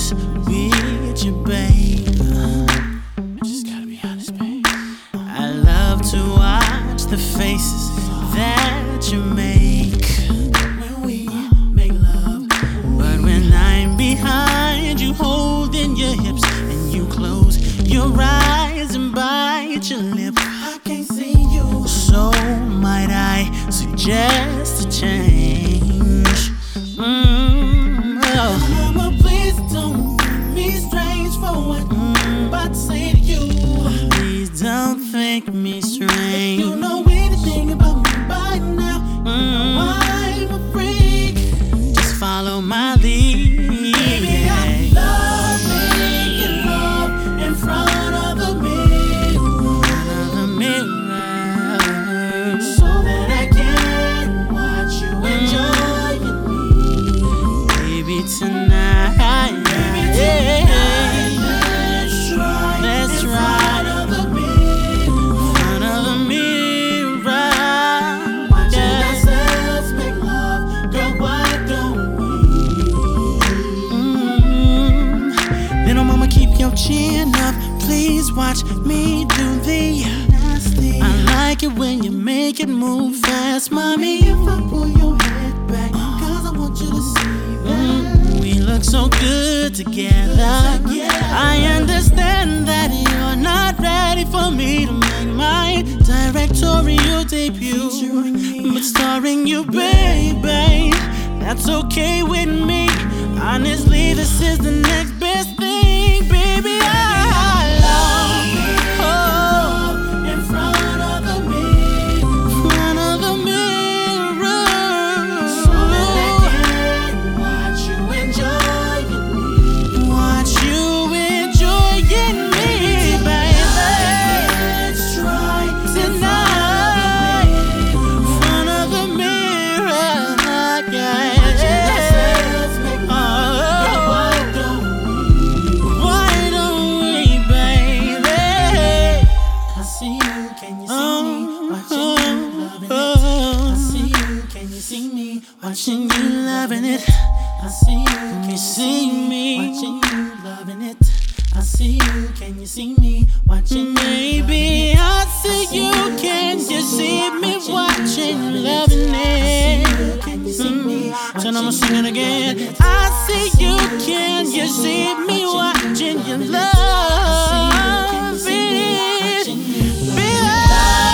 honest with you, babe. I just gotta be honest, babe. I love to watch the faces that you make when we make love. But when I'm behind you, holding your hips, and you close your eyes and bite your lip, I can't see you. So might I suggest a change? Mama, please don't think me strange for what I'm about to say to you. Please don't think me strange. If you know anything about me by now, I'm a freak. Just follow my lead. Baby, I love making love in front of the mirror, so that I can watch you enjoying me. Baby, tonight, let's try in front of the mirror, watching ourselves make love. Girl, why don't we? Little mama, keep your chin up. Please watch me do the nasty. I like it when you make it move fast, mommy. If I pull your head back, cause I want you to see that we look so good together. I understand that you're not ready for me to make my directorial debut, but starring you, baby, that's okay with me. Honestly, this is the next best thing, baby. I love in front of the mirror, so that I can watch you enjoying me. Watch you enjoying me, baby. Let's try tonight in front of the mirror, yeah. Watching you loving it, I see you. Can you see me? Watching you loving it, I see you. Can you see me? Watching, baby, I see you. Can you see me? Watching you loving it. Can you see me? So I'm gonna sing it again. I see you. Can you see me? Watching you love it.